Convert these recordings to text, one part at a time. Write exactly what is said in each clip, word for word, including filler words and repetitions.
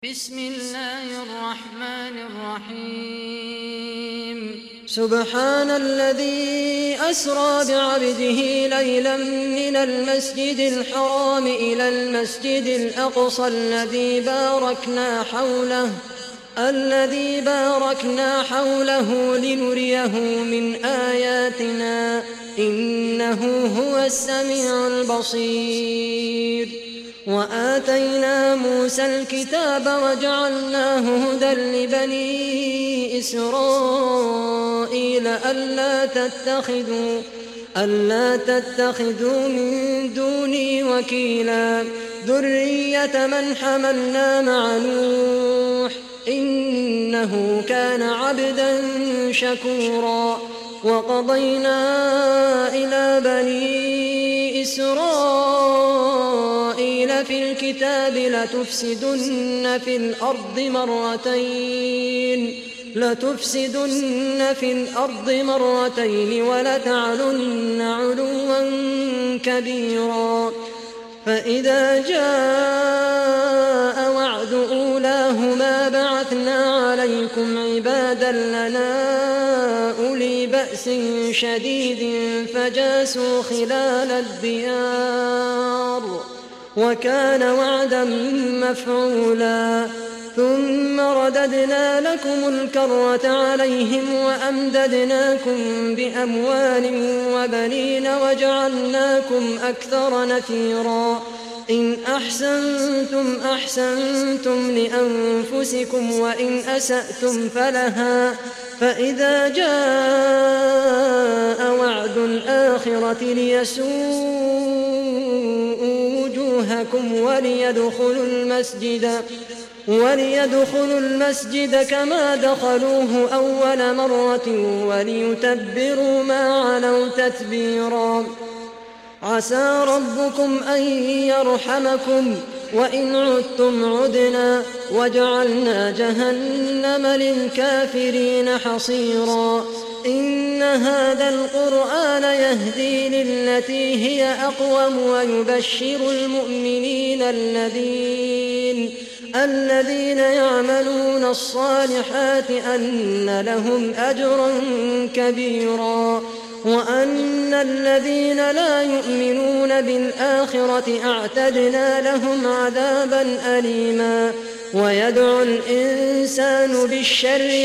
بسم الله الرحمن الرحيم سبحان الذي أسرى بعبده ليلا من المسجد الحرام إلى المسجد الأقصى الذي باركنا حوله الذي باركنا حوله لنريه من آياتنا إنه هو السميع البصير. وآتينا موسى الكتاب وجعلناه هدى لبني إسرائيل ألا تتخذوا ألا تتخذوا من دوني وكيلا ذرية من حملنا مع نوح إنه كان عبدا شكورا. وقضينا إلى بني إسرائيل في الكتاب لتفسدن في الأرض مرتين لتفسدن في الأرض مرتين ولتعلن علوا كبيرا. فإذا جاء وعد أولاهما بعثنا عليكم عبادا لنا أولي بأس شديد فجاسوا خلال الديار وكان وعدا مفعولا. ثم رددنا لكم الكرة عليهم وأمددناكم بأموال وبنين وجعلناكم أكثر نفيرا. إن أحسنتم أحسنتم لأنفسكم وإن أسأتم فلها. فإذا جاء وعد الآخرة ليسوءوا وجوهكم وليدخلوا المسجد وليدخلوا المسجد كما دخلوه أول مرة وليتبروا ما علوا تتبيرا. عسى ربكم أن يرحمكم وإن عدتم عدنا وجعلنا جهنم للكافرين حصيرا. إن هذا القرآن يهدي للتي هي أقوم ويبشر المؤمنين الذين الذين يعملون الصالحات أن لهم أجرا كبيرا وأن الذين لا يؤمنون بالآخرة أعتدنا لهم عذابا أليما. ويدعو الإنسان بالشر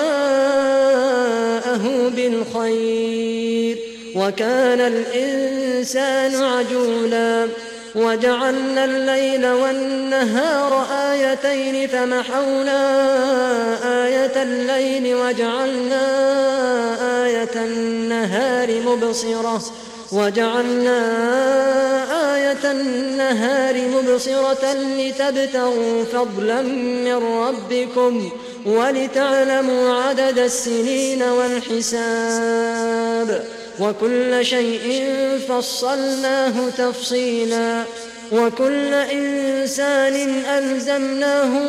دعاءه بالخير وكان الإنسان عجولا. وجعلنا الليل والنهار آيتين فمحونا آية الليل وجعلنا آية النهار مبصرة وجعلنا آية النهار مبصرة لتبتغوا فضلا من ربكم ولتعلموا عدد السنين والحساب وكل شيء فصلناه تفصيلا. وكل إنسان ألزمناه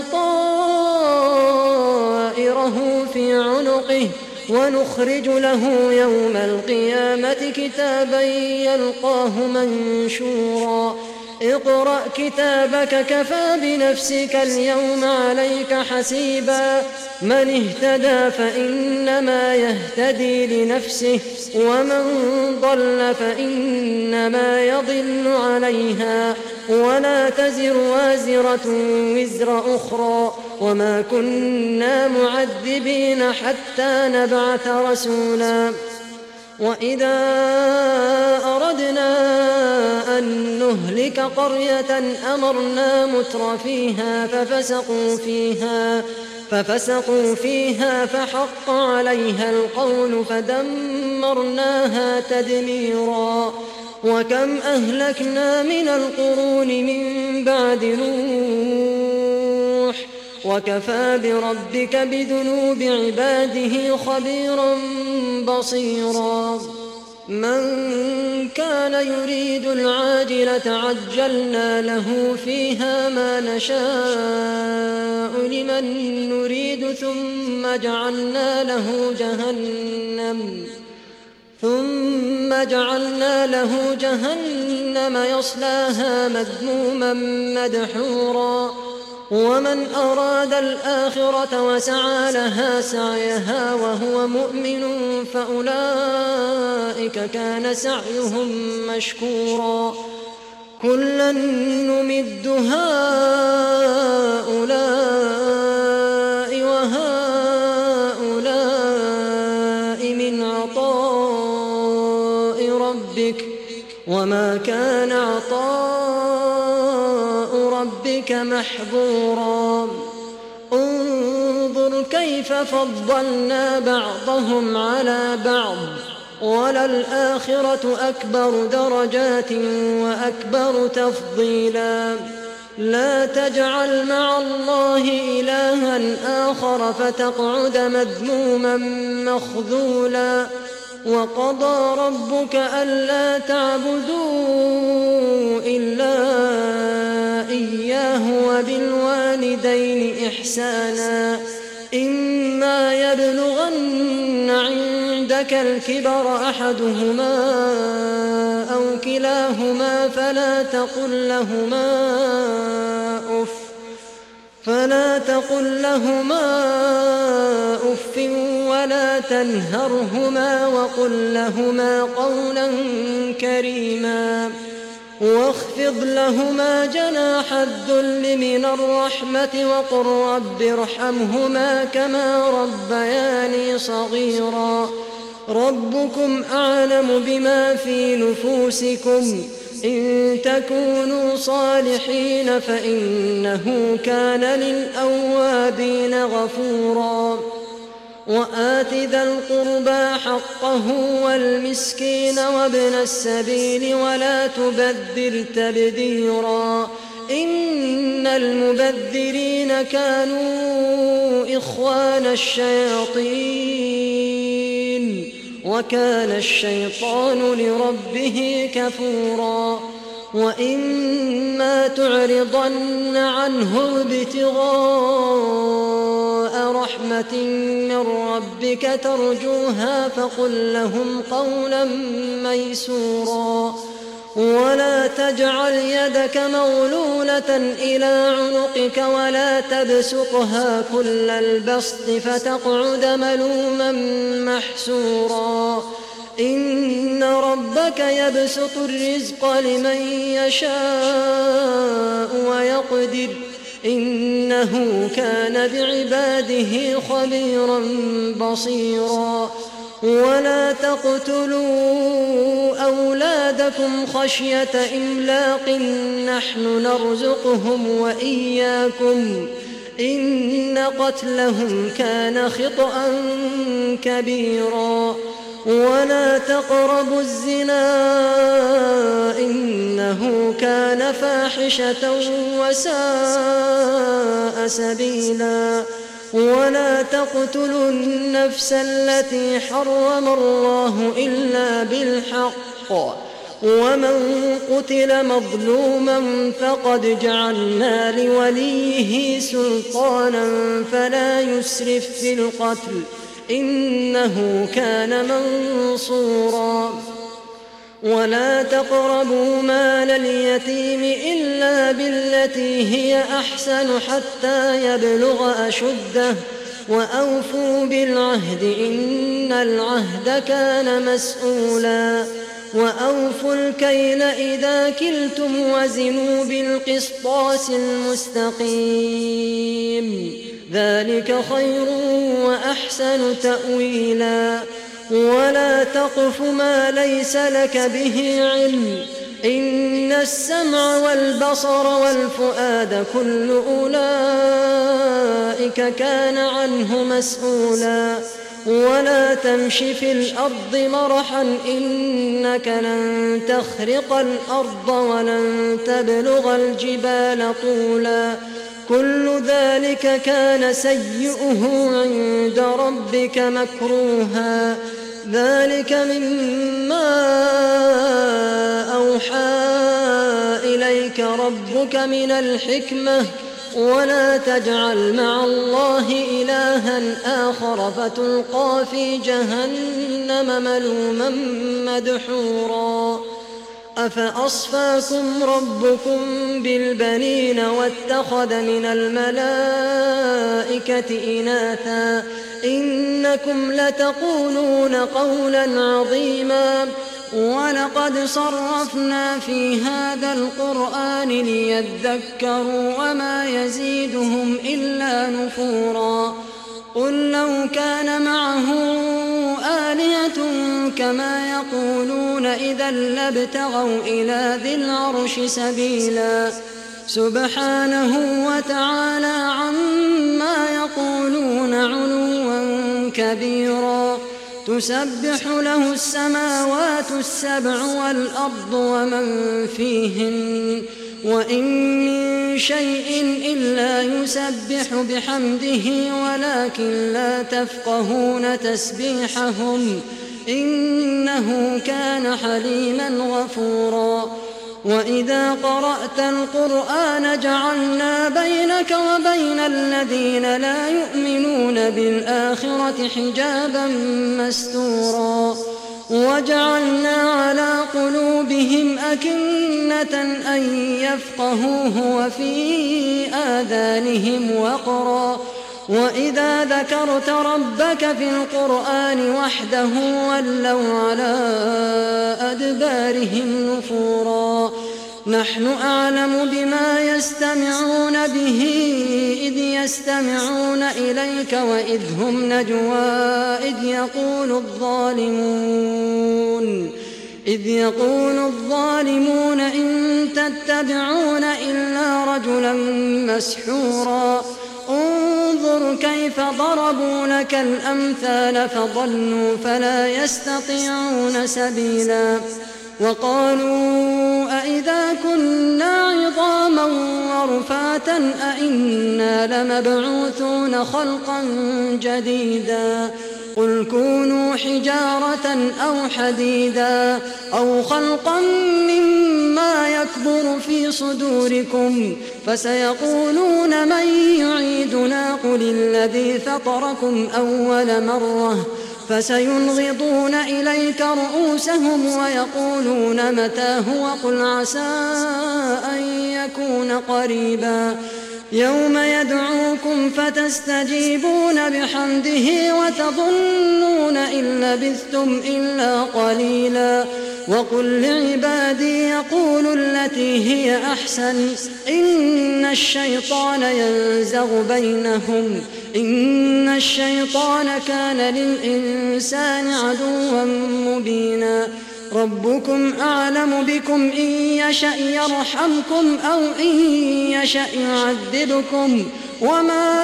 طائره في عنقه ونخرج له يوم القيامة كتابا يلقاه منشورا. اقرأ كتابك كفى بنفسك اليوم عليك حسيبا. من اهتدى فإنما يهتدي لنفسه ومن ضل فإنما يضل عليها ولا تزر وازرة وزر أخرى وما كنا معذبين حتى نبعث رسولا. وإذا أردنا أن نهلك قرية أمرنا متر فيها ففسقوا فيها ففسقوا فيها فحق عليها القول فدمرناها تدميرا. وكم أهلكنا من القرون من بعد نوح وكفى بربك بذنوب عباده خبيرا بصيرا. من كان يريد العاجلة عجلنا له فيها ما نشاء لمن نريد ثم جعلنا له جهنم ثم جعلنا له جهنم يصلاها مذموما مدحورا ومن أراد الآخرة وسعى لها سعيها وهو مؤمن فأولئك كان سعيهم مشكورا كلا نمد هؤلاء وهؤلاء من عطاء ربك وما كان عطاء ربك محظورا انظر كيف فضلنا بعضهم على بعض وللآخرة أكبر درجات وأكبر تفضيلا لا تجعل مع الله إلها آخر فتقعد مذموما مخذولا وقضى ربك ألا تعبدوا إلا إياه وبالوالدين إحسانا إما يبلغن عندك الكبر أحدهما أو كلاهما فلا تقل لهما أف فلا تقل لهما أف ولا تنهرهما وقل لهما قولا كريما واخفض لهما جناح الذل من الرحمة وقل رب ارحمهما كما ربياني صغيرا ربكم أعلم بما في نفوسكم إن تكونوا صالحين فإنه كان للأوابين غفورا وآت ذا القربى حقه والمسكين وابن السبيل ولا تبذر تبذيرا إن المبذرين كانوا إخوان الشياطين وكان الشيطان لربه كفورا وإما تعرضن عنه ابتغاء رحمة من ربك ترجوها فقل لهم قولا ميسورا ولا تجعل يدك مغلولة إلى عنقك ولا تبسطها كل البسط فتقعد ملوما محسورا إن ربك يبسط الرزق لمن يشاء ويقدر إنه كان بعباده خبيرا بصيرا ولا تقتلوا أولادكم خشية إملاق نحن نرزقهم وإياكم إن قتلهم كان خطأ كبيرا ولا تقربوا الزنا إنه كان فاحشة وساء سبيلا ولا تقتلوا النفس التي حرم الله إلا بالحق ومن قتل مظلوما فقد جعلنا لوليه سلطانا فلا يسرف في القتل إنه كان منصورا ولا تقربوا مال اليتيم إلا بالتي هي أحسن حتى يبلغ أشده وأوفوا بالعهد إن العهد كان مسؤولا وأوفوا الكيل إذا كلتم وزنوا بالقسطاس المستقيم ذلك خير وأحسن تأويلا ولا تقف ما ليس لك به علم إن السمع والبصر والفؤاد كل أولئك كان عنه مسؤولا ولا تمش في الأرض مرحا إنك لن تخرق الأرض ولن تبلغ الجبال طولا كل ذلك كان سيئه عند ربك مكروها ذلك مما أوحى إليك ربك من الحكمة ولا تجعل مع الله إلها آخر فتلقى في جهنم ملوما مدحورا أفأصفاكم ربكم بالبنين واتخذ من الملائكة إناثا إنكم لتقولون قولا عظيما ولقد صرفنا في هذا القرآن ليذكروا وما يزيدهم إلا نفورا قل لو كان معه آلهة كما يقولون إذا لابتغوا إلى ذي العرش سبيلا سبحانه وتعالى عما يقولون علوا كبيرا تسبح له السماوات السبع والأرض ومن فيهن وإن من شيء إلا يسبح بحمده ولكن لا تفقهون تسبيحهم إنه كان حليما غفورا وإذا قرأت القرآن جعلنا بينك وبين الذين لا يؤمنون بالآخرة حجابا مستورا وجعلنا على قلوبهم أكنة أن يفقهوه وفي آذانهم وقرا وإذا ذكرت ربك في القرآن وحده ولوا على أدبارهم نفورا نحن أعلم بما يستمعون به إذ يستمعون إليك وإذ هم نجوى إذ يقول الظالمون إذ يقول الظالمون إن تتبعون إلا رجلا مسحورا انظر كيف ضربوا لك الأمثال فضلوا فلا يستطيعون سبيلا وقالوا أئذا كنا عظاما ورفاتا أئنا لمبعوثون خلقا جديدا قل كونوا حجارة أو حديدا أو خلقا مما يكبر في صدوركم فسيقولون من يعيدنا قل الذي فطركم أول مرة فسينغضون إليك رؤوسهم ويقولون متى هو قل عسى أن يكون قريبا يوم يدعوكم فتستجيبون بحمده وتظنون إن لبثتم إلا قليلا وقل لعبادي يقولوا التي هي أحسن إن الشيطان ينزغ بينهم إن الشيطان كان للإنسان عدوا مبينا ربكم أعلم بكم إن يشأ يرحمكم أو إن يشأ يعذبكم وما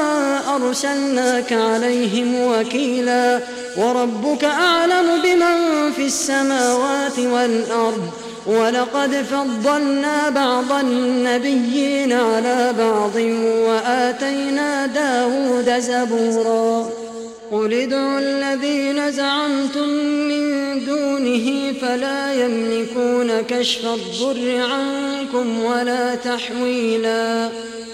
أرسلناك عليهم وكيلا وربك أعلم بمن في السماوات والأرض ولقد فضلنا بعض النبيين على بعض وآتينا داود زبورا قل ادعوا الذين زعمتم من دونه فلا يملكون كشف الضر عنكم ولا تحويلا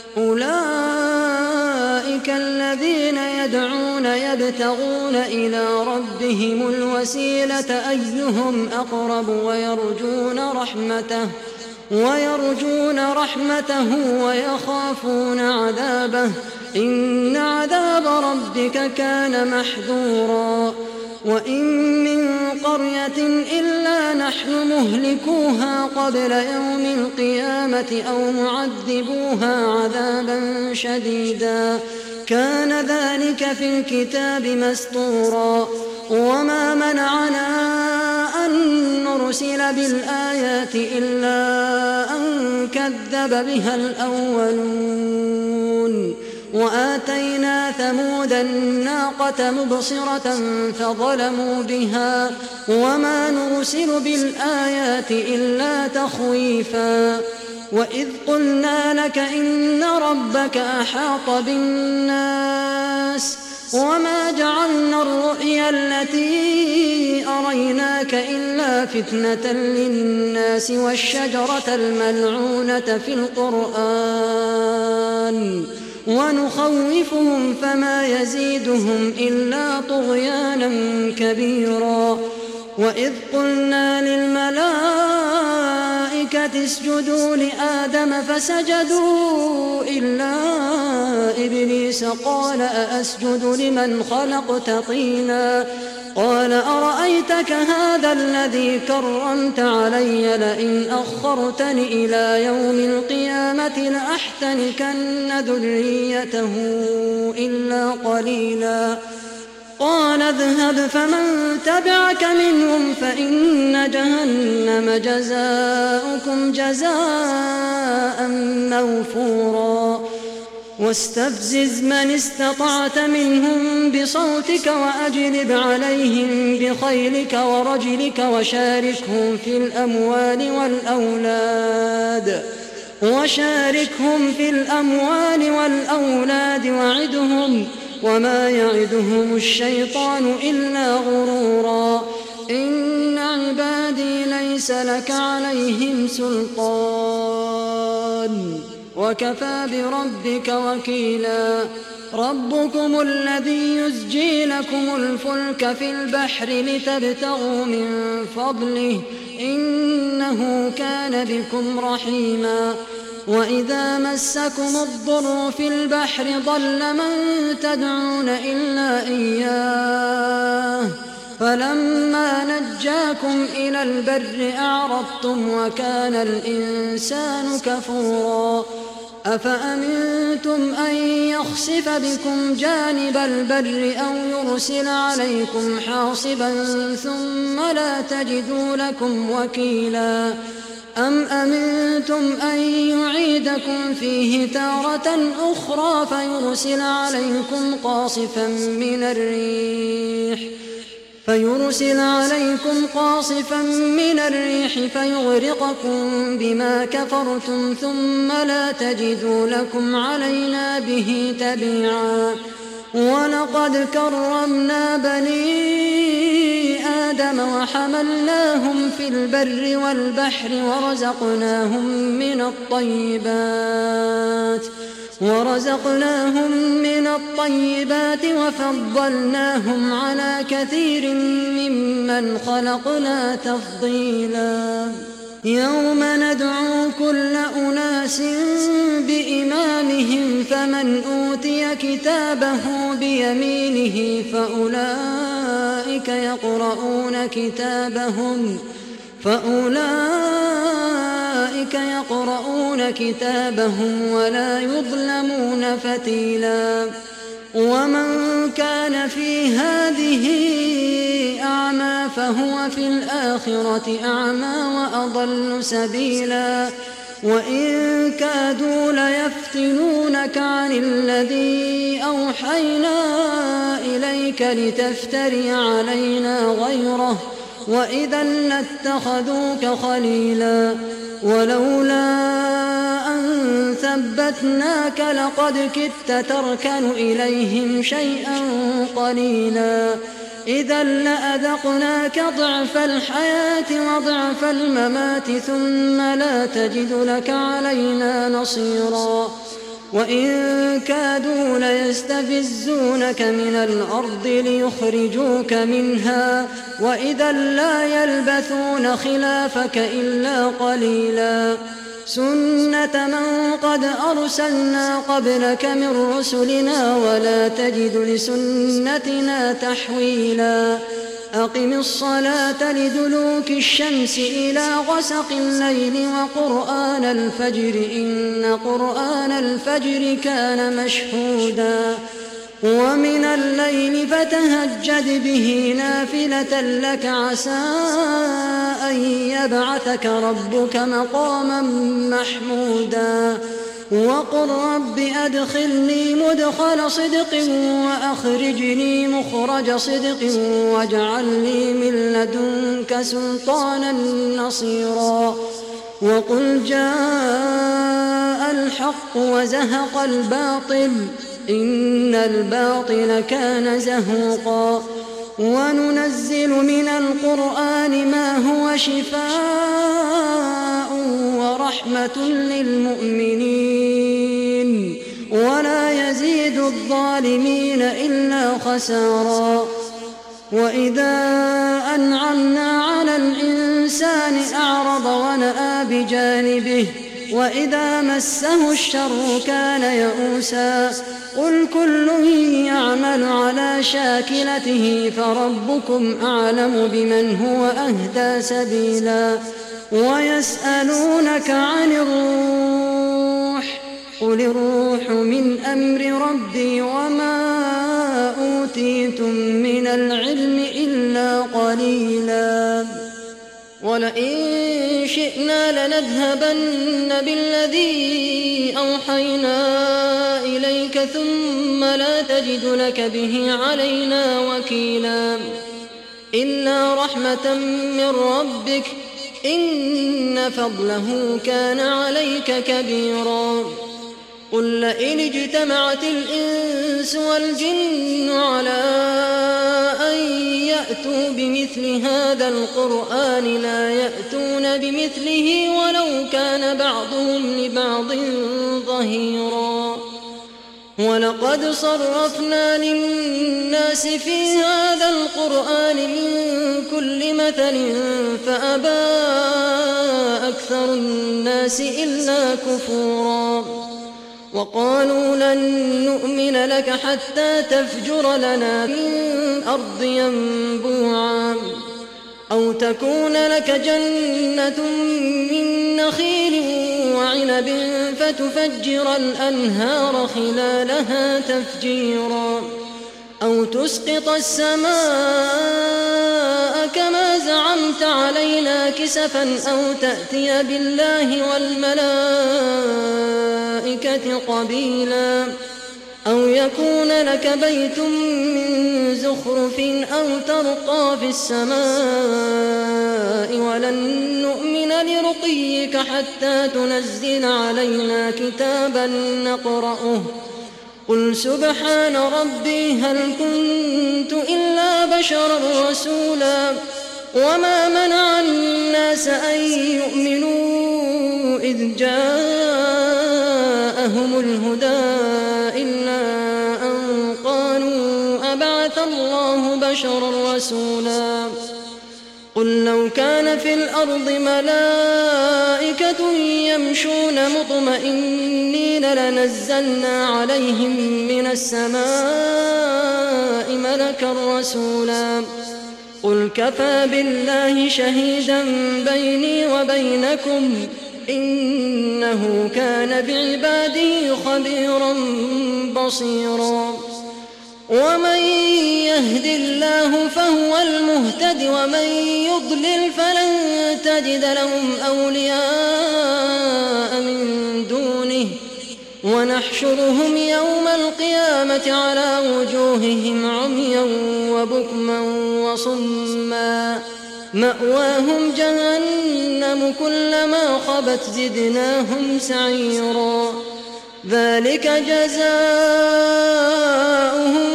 أولئك الذين يدعون يبتغون إلى ربهم الوسيلة أيهم أقرب ويرجون رحمته ويرجون رحمته ويخافون عذابه إن عذاب ربك كان محذورا وإن من قرية إلا نحن مهلكوها قبل يوم القيامة أو معذبوها عذابا شديدا كان ذلك في الكتاب مسطورا وما منعنا أن نرسل بالآيات إلا أن كذب بها الأولون وآتينا ثمود الناقة مبصرة فظلموا بها وما نرسل بالآيات إلا تخويفا وإذ قلنا لك إن ربك أحاط بالناس وما جعلنا الرؤيا التي أريناك إلا فتنة للناس والشجرة الملعونة في القرآن ونخوفهم فما يزيدهم إلا طغيانا كبيرا وإذ قلنا للملائكة اسجدوا لآدم فسجدوا إلا إبليس قال أأسجد لمن خلقت طينا قال أرأيتك هذا الذي كرمت علي لئن أخرتني إلى يوم القيامة لأحتنكن ذريته إلا قليلا قال اذهب فمن تبعك منهم فإن جهنم جزاؤكم جزاء موفورا واستفزز من استطعت منهم بصوتك وأجلب عليهم بخيلك ورجلك وشاركهم في الأموال والأولاد وشاركهم في الأموال والأولاد وعدهم وما يعدهم الشيطان إلا غرورا إن عبادي ليس لك عليهم سلطان وكفى بربك وكيلا ربكم الذي يزجي لكم الفلك في البحر لتبتغوا من فضله إنه كان بكم رحيما وإذا مسكم الضر في البحر ضل من تدعون إلا إياه فلما نجاكم إلى البر أعرضتم وكان الإنسان كفورا أفأمنتم أن يخسف بكم جانب البر أو يرسل عليكم حاصبا ثم لا تجدوا لكم وكيلا أم أمنتم أن يعيدكم فيه تارة أخرى فيرسل عليكم قاصفا من الريح فيرسل عليكم قاصفا من الريح فيغرقكم بما كفرتم ثم لا تجدوا لكم علينا به تبيعا ولقد كرمنا بني آدم وحملناهم في البر والبحر ورزقناهم من الطيبات ورزقناهم من الطيبات وفضلناهم على كثير ممن خلقنا تفضيلا يوم ندعو كل أناس بإمامهم فمن أوتي كتابه بيمينه فأولئك يقرؤون كتابهم فأولئك يقرؤون كتابهم ولا يظلمون فتيلا ومن كان في هذه أعمى فهو في الآخرة أعمى وأضل سبيلا وإن كادوا ليفتنونك عن الذي أوحينا إليك لتفتري علينا غيره وإذا لاتخذوك خليلا ولولا أن ثبتناك لقد كدت تركن إليهم شيئا قليلا إذا لأذقناك ضعف الحياة وضعف الممات ثم لا تجد لك علينا نصيرا وإن كادوا ليستفزونك من الأرض ليخرجوك منها وإذا لا يلبثون خلافك إلا قليلا سنة من قد أرسلنا قبلك من رسلنا ولا تجد لسنتنا تحويلا أقم الصلاة لدلوك الشمس إلى غسق الليل وقرآن الفجر إن قرآن الفجر كان مشهودا ومن الليل فتهجد به نافلة لك عسى أن يبعثك ربك مقاما محمودا وقل رب أدخلني مدخل صدق وأخرجني مخرج صدق واجعل لي من لدنك سلطانا نصيرا وقل جاء الحق وزهق الباطل إن الباطل كان زهوقا وننزل من القرآن ما هو شفاء ورحمة للمؤمنين ولا يزيد الظالمين إلا خسارا وإذا أنعمنا على الإنسان أعرض ونأى بجانبه وإذا مسه الشر كان يئوسا قل كل يعمل على شاكلته فربكم أعلم بمن هو أهدى سبيلا ويسألونك عن الروح قل الروح من أمر ربي وما أوتيتم من العلم إلا قليلا ولئن شئنا لنذهبن بالذي أوحينا إليك ثم لا تجد لك به علينا وكيلا إلا رحمة من ربك إن فضله كان عليك كبيرا قل لئن اجتمعت الإنس والجن على أن يأتوا بمثل هذا القرآن لا يأتون بمثله ولو كان بعضهم لبعض ظهيرا ولقد صرفنا للناس في هذا القرآن من كل مثل فأبى أكثر الناس إلا كفورا وقالوا لن نؤمن لك حتى تفجر لنا من الأرض ينبوعا أو تكون لك جنة من نخيل وعنب فتفجر الأنهار خلالها تفجيرا أو تسقط السماء كما زعمت علينا كسفا أو تأتي بالله والملائكة قبيلا أو يكون لك بيت من زخرف أو ترقى في السماء ولن نؤمن لرقيك حتى تنزل علينا كتابا نقرأه قل سبحان ربي هل كنت إلا بشرا رسولا وما منع الناس أن يؤمنوا إذ جاءهم الهدى إلا أن قالوا أبعث الله بشرا رسولا قل لو كان في الأرض ملائكة يمشون مطمئنين لنزلنا عليهم من السماء ملكا رسولا قل كفى بالله شهيدا بيني وبينكم إنه كان بعباده خبيرا بصيرا ومن يهد الله فهو المهتد ومن يضلل فلن تجد لهم أولياء من دونه ونحشرهم يوم القيامة على وجوههم عميا وبكما وصما مأواهم جهنم كلما خبت زدناهم سعيرا ذلك جزاؤهم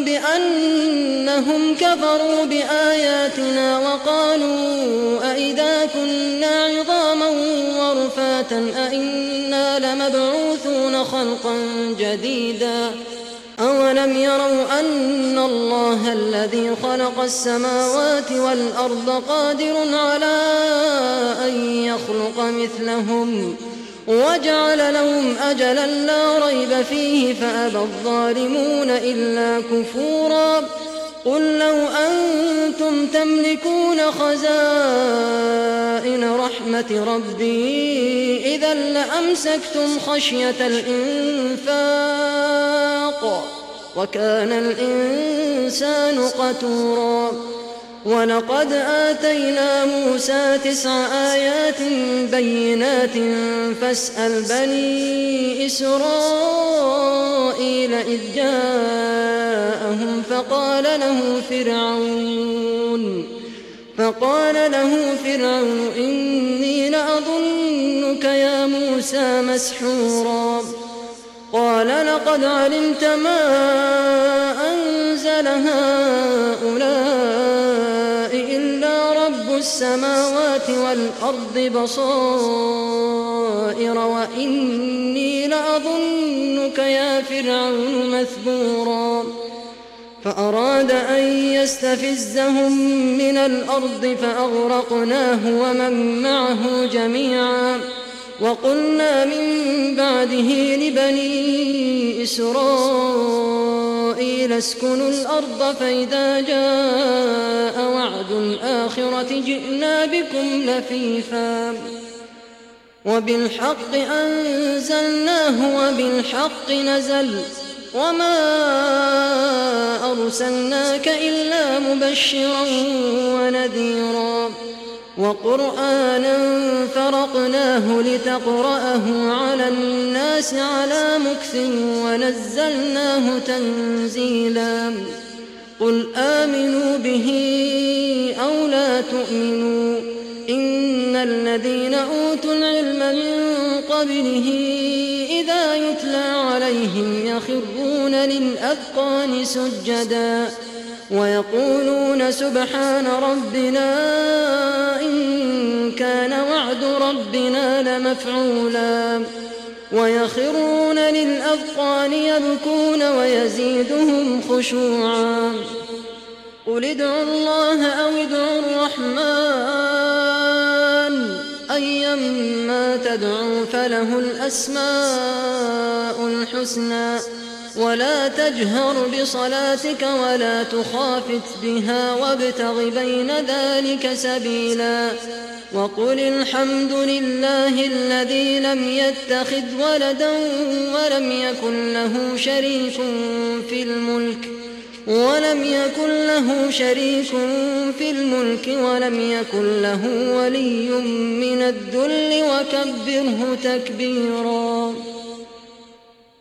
بأنهم كفروا بآياتنا وقالوا أئذا كنا عظاما ورفاتا أئنا لمبعوثون خلقا جديدا أولم يروا أن الله الذي خلق السماوات والأرض قادر على أن يخلق مثلهم وجعل لهم أجلا لا ريب فيه فأبى الظالمون إلا كفورا قل لو أنتم تملكون خزائن رحمة ربي إذا لأمسكتم خشية الإنفاق وكان الإنسان قتورا ولقد آتينا موسى تسع آيات بينات فاسأل بني إسرائيل إذ جاءهم فقال له فرعون فقال له فرعون إني لأظنك يا موسى مسحورا قال لقد علمت ما أنزل هؤلاء إلا رب السماوات والأرض بصائر وإني لأظنك يا فرعون مثبورا فأراد أن يستفزهم من الأرض فأغرقناه ومن معه جميعا وقلنا من بعده لبني إسرائيل اسكنوا الأرض فإذا جاء وعد الآخرة جئنا بكم لفيفا وبالحق أنزلناه وبالحق نزل وما أرسلناك إلا مبشرا ونذيرا وقرآنا فرقناه لتقرأه على الناس على مكث ونزلناه تنزيلا قل آمنوا به أو لا تؤمنوا إن الذين أوتوا العلم من قبله إذا يتلى عليهم يخرون للأذقان سجدا ويقولون سبحان ربنا إن كان وعد ربنا لمفعولا ويخرون للأذقان يبكون ويزيدهم خشوعا قل ادعوا الله أو ادعوا الرحمن أيما تدعوا فله الأسماء الحسنى ولا تجهر بصلاتك ولا تخافت بها وابتغ بين ذلك سبيلا وقل الحمد لله الذي لم يتخذ ولدا ولم يكن له شريك في الملك ولم يكن له شريك في الملك ولم يكن له ولي من الذل وكبره تكبيرا.